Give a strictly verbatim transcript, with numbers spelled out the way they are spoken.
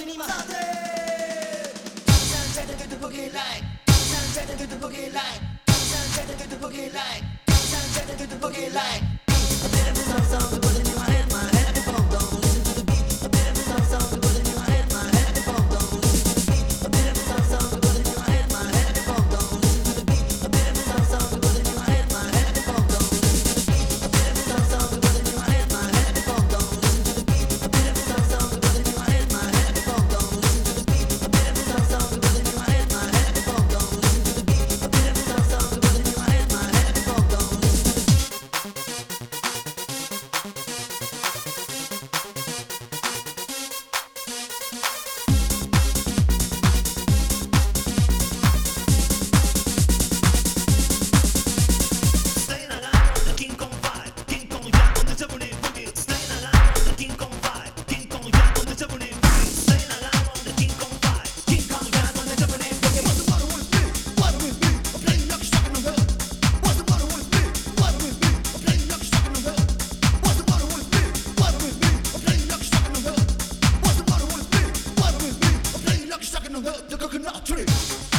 に混ざってSunshine to the boogie line Sunshine to the boogie line Sunshine to the boogie line Sunshine to the boogie line A bit of a song song to put it in my head, my head at the phone, don't listen to the beat. A bit of a song song to put it in my head, my head at the phone, don't listen to the beat. A bit of a song song to put it in my head, my head at the phone, don't listen to the beat. A bit of a song song to put it in my head, my head at the phone, don't listen to the beat. A bit of a song song to put it in my head, my head at the phone, don't listen to the beat. A bit of a song song to put it in my head, my head at the phone, don't listen to the beat. A bit of a song song to put it in my head, my head at the phone, don't listen to the beat. A bit of a song song to put it in my head, my head at the phone, don't listen to the beat. The coconut tree.